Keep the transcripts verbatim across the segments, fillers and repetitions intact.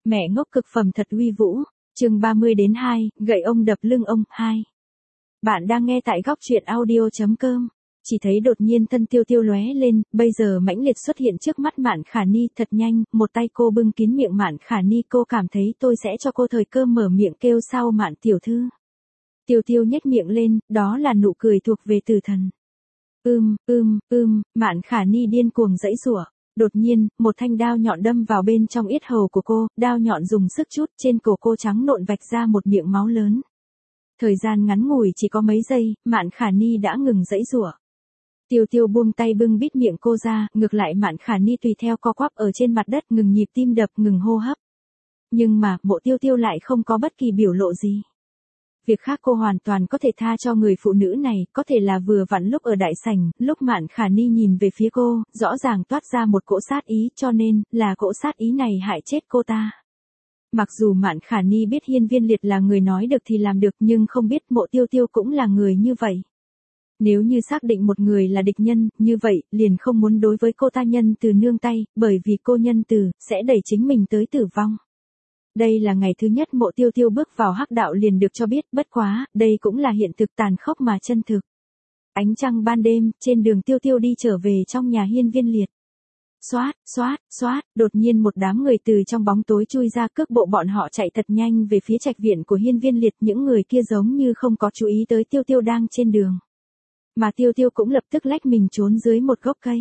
Mẹ ngốc cực phẩm thật uy vũ, chương ba mươi đến hai, gậy ông đập lưng ông, hai. Bạn đang nghe tại góc truyện audio chấm com. Chỉ thấy đột nhiên thân Tiêu Tiêu lóe lên, bây giờ mãnh liệt xuất hiện trước mắt Mạn Khả Ni thật nhanh, một tay cô bưng kín miệng Mạn Khả Ni, cô cảm thấy tôi sẽ cho cô thời cơ mở miệng kêu sau Mạn tiểu thư. Tiêu Tiêu nhếch miệng lên, đó là nụ cười thuộc về tử thần. Ưm, ưm, ưm, Mạn Khả Ni điên cuồng giãy giụa. Đột nhiên, một thanh đao nhọn đâm vào bên trong yết hầu của cô, đao nhọn dùng sức chút, trên cổ cô trắng nộn vạch ra một miệng máu lớn. Thời gian ngắn ngủi chỉ có mấy giây, Mạn Khả Ni đã ngừng giãy giụa. Tiêu Tiêu buông tay bưng bít miệng cô ra, ngược lại Mạn Khả Ni tùy theo co quắp ở trên mặt đất, ngừng nhịp tim đập, ngừng hô hấp. Nhưng mà, Mộ Tiêu Tiêu lại không có bất kỳ biểu lộ gì. Việc khác cô hoàn toàn có thể tha cho người phụ nữ này, có thể là vừa vặn lúc ở đại sảnh, lúc Mạn Khả Ni nhìn về phía cô, rõ ràng toát ra một cỗ sát ý, cho nên, là cỗ sát ý này hại chết cô ta. Mặc dù Mạn Khả Ni biết Hiên Viên Liệt là người nói được thì làm được, nhưng không biết Mộ Tiêu Tiêu cũng là người như vậy. Nếu như xác định một người là địch nhân, như vậy, liền không muốn đối với cô ta nhân từ nương tay, bởi vì cô nhân từ, sẽ đẩy chính mình tới tử vong. Đây là ngày thứ nhất Mộ Tiêu Tiêu bước vào hắc đạo liền được cho biết, bất quá, đây cũng là hiện thực tàn khốc mà chân thực. Ánh trăng ban đêm, trên đường Tiêu Tiêu đi trở về trong nhà Hiên Viên Liệt. Xoát, xoát, xoát, đột nhiên một đám người từ trong bóng tối chui ra, cước bộ bọn họ chạy thật nhanh về phía trạch viện của Hiên Viên Liệt, những người kia giống như không có chú ý tới Tiêu Tiêu đang trên đường. Mà Tiêu Tiêu cũng lập tức lách mình trốn dưới một gốc cây.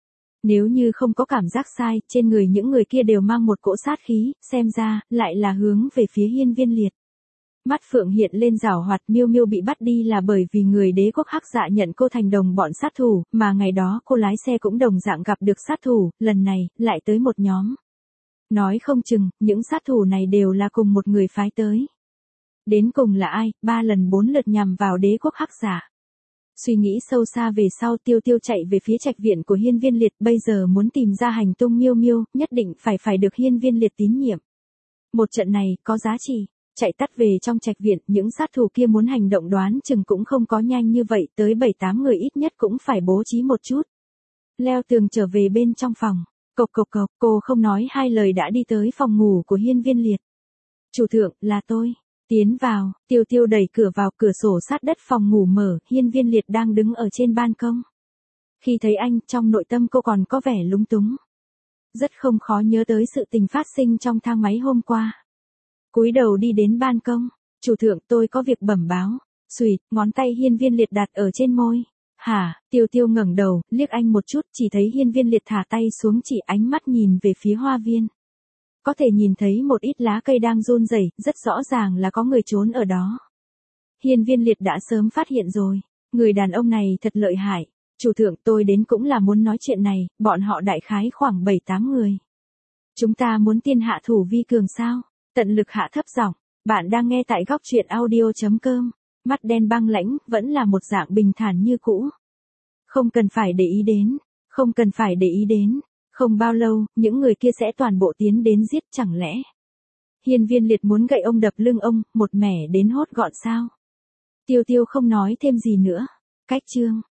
Nếu như không có cảm giác sai, trên người những người kia đều mang một cỗ sát khí, xem ra, lại là hướng về phía Hiên Viên Liệt. Mắt Phượng hiện lên giảo hoạt, Miêu Miêu bị bắt đi là bởi vì người đế quốc Hắc Dạ nhận cô thành đồng bọn sát thủ, mà ngày đó cô lái xe cũng đồng dạng gặp được sát thủ, lần này, lại tới một nhóm. Nói không chừng, những sát thủ này đều là cùng một người phái tới. Đến cùng là ai, ba lần bốn lượt nhằm vào đế quốc Hắc Dạ. Suy nghĩ sâu xa về sau, Tiêu Tiêu chạy về phía trạch viện của Hiên Viên Liệt, bây giờ muốn tìm ra hành tung Miêu Miêu, nhất định phải phải được Hiên Viên Liệt tín nhiệm. Một trận này, có giá trị. Chạy tắt về trong trạch viện, những sát thủ kia muốn hành động đoán chừng cũng không có nhanh như vậy, tới bảy tám người ít nhất cũng phải bố trí một chút. Leo tường trở về bên trong phòng. Cộc cộc cộc, cô không nói hai lời đã đi tới phòng ngủ của Hiên Viên Liệt. Chủ thượng, là tôi. Tiến vào, Tiêu Tiêu đẩy cửa vào, cửa sổ sát đất phòng ngủ mở, Hiên Viên Liệt đang đứng ở trên ban công. Khi thấy anh, trong nội tâm cô còn có vẻ lúng túng. Rất không khó nhớ tới sự tình phát sinh trong thang máy hôm qua. Cúi đầu đi đến ban công, chủ thượng, tôi có việc bẩm báo. Xùyệt, ngón tay Hiên Viên Liệt đặt ở trên môi. Hả, Tiêu Tiêu ngẩng đầu, liếc anh một chút, chỉ thấy Hiên Viên Liệt thả tay xuống, chỉ ánh mắt nhìn về phía hoa viên. Có thể nhìn thấy một ít lá cây đang run rẩy, rất rõ ràng là có người trốn ở đó. Hiên Viên Liệt đã sớm phát hiện rồi, người đàn ông này thật lợi hại. Chủ thượng, tôi đến cũng là muốn nói chuyện này, bọn họ đại khái khoảng bảy tám người. Chúng ta muốn tiên hạ thủ vi cường sao? Tận lực hạ thấp giọng. Bạn đang nghe tại góc truyện audio chấm com. Mắt đen băng lãnh, vẫn là một dạng bình thản như cũ. Không cần phải để ý đến, không cần phải để ý đến. Không bao lâu, những người kia sẽ toàn bộ tiến đến giết, chẳng lẽ Hiên Viên Liệt muốn gậy ông đập lưng ông, một mẻ đến hốt gọn sao? Tiêu Tiêu không nói thêm gì nữa. Cách chương.